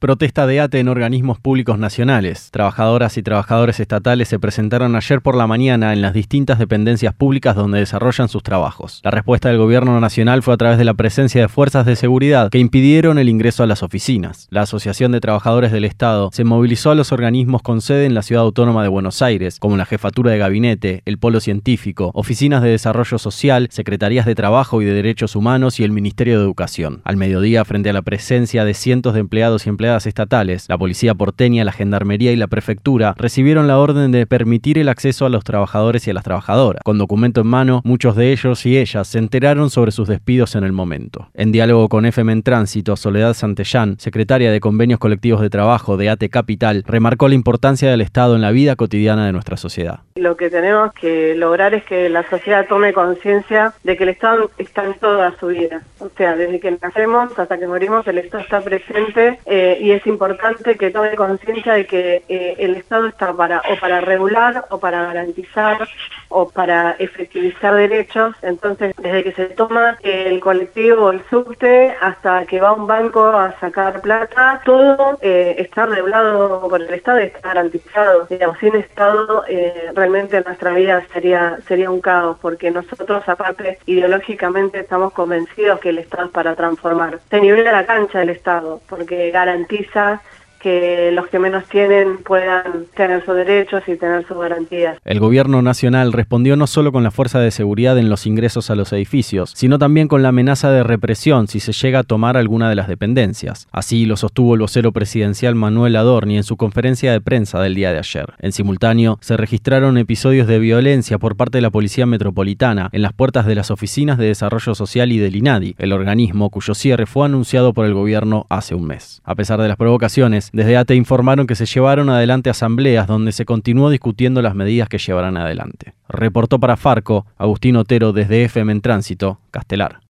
Protesta de ATE en organismos públicos nacionales. Trabajadoras y trabajadores estatales se presentaron ayer por la mañana en las distintas dependencias públicas donde desarrollan sus trabajos. La respuesta del gobierno nacional fue a través de la presencia de fuerzas de seguridad que impidieron el ingreso a las oficinas. La Asociación de Trabajadores del Estado se movilizó a los organismos con sede en la Ciudad Autónoma de Buenos Aires, como la Jefatura de Gabinete, el Polo Científico, Oficinas de Desarrollo Social, Secretarías de Trabajo y de Derechos Humanos y el Ministerio de Educación. Al mediodía, frente a la presencia de cientos de empleados y empleadas estatales, la Policía Porteña, la Gendarmería y la Prefectura recibieron la orden de permitir el acceso a los trabajadores y a las trabajadoras. Con documento en mano, muchos de ellos y ellas se enteraron sobre sus despidos en el momento. En diálogo con FM en Tránsito, Soledad Santellán, secretaria de Convenios Colectivos de Trabajo de ATE Capital, remarcó la importancia del Estado en la vida cotidiana de nuestra sociedad. Lo que tenemos que lograr es que la sociedad tome conciencia de que el Estado está en toda su vida. O sea, desde que nacemos hasta que morimos, el Estado está presente y es importante que tome conciencia de que el Estado está para regular o para garantizar o para efectivizar derechos. Entonces, desde que se toma el colectivo o el subte hasta que va a un banco a sacar plata, todo está regulado por el Estado y está garantizado. Digamos, sin Estado realmente nuestra vida sería un caos, porque nosotros aparte ideológicamente estamos convencidos que el Estado es para transformar. Se nivela la cancha del Estado porque garantiza que los que menos tienen puedan tener sus derechos y tener sus garantías. El gobierno nacional respondió no solo con la fuerza de seguridad en los ingresos a los edificios, sino también con la amenaza de represión si se llega a tomar alguna de las dependencias. Así lo sostuvo el vocero presidencial Manuel Adorni en su conferencia de prensa del día de ayer. En simultáneo, se registraron episodios de violencia por parte de la Policía Metropolitana en las puertas de las oficinas de Desarrollo Social y del INADI, el organismo cuyo cierre fue anunciado por el gobierno hace un mes. A pesar de las provocaciones, desde ATE informaron que se llevaron adelante asambleas donde se continuó discutiendo las medidas que llevarán adelante. Reportó para Farco, Agustín Otero desde FM en Tránsito, Castelar.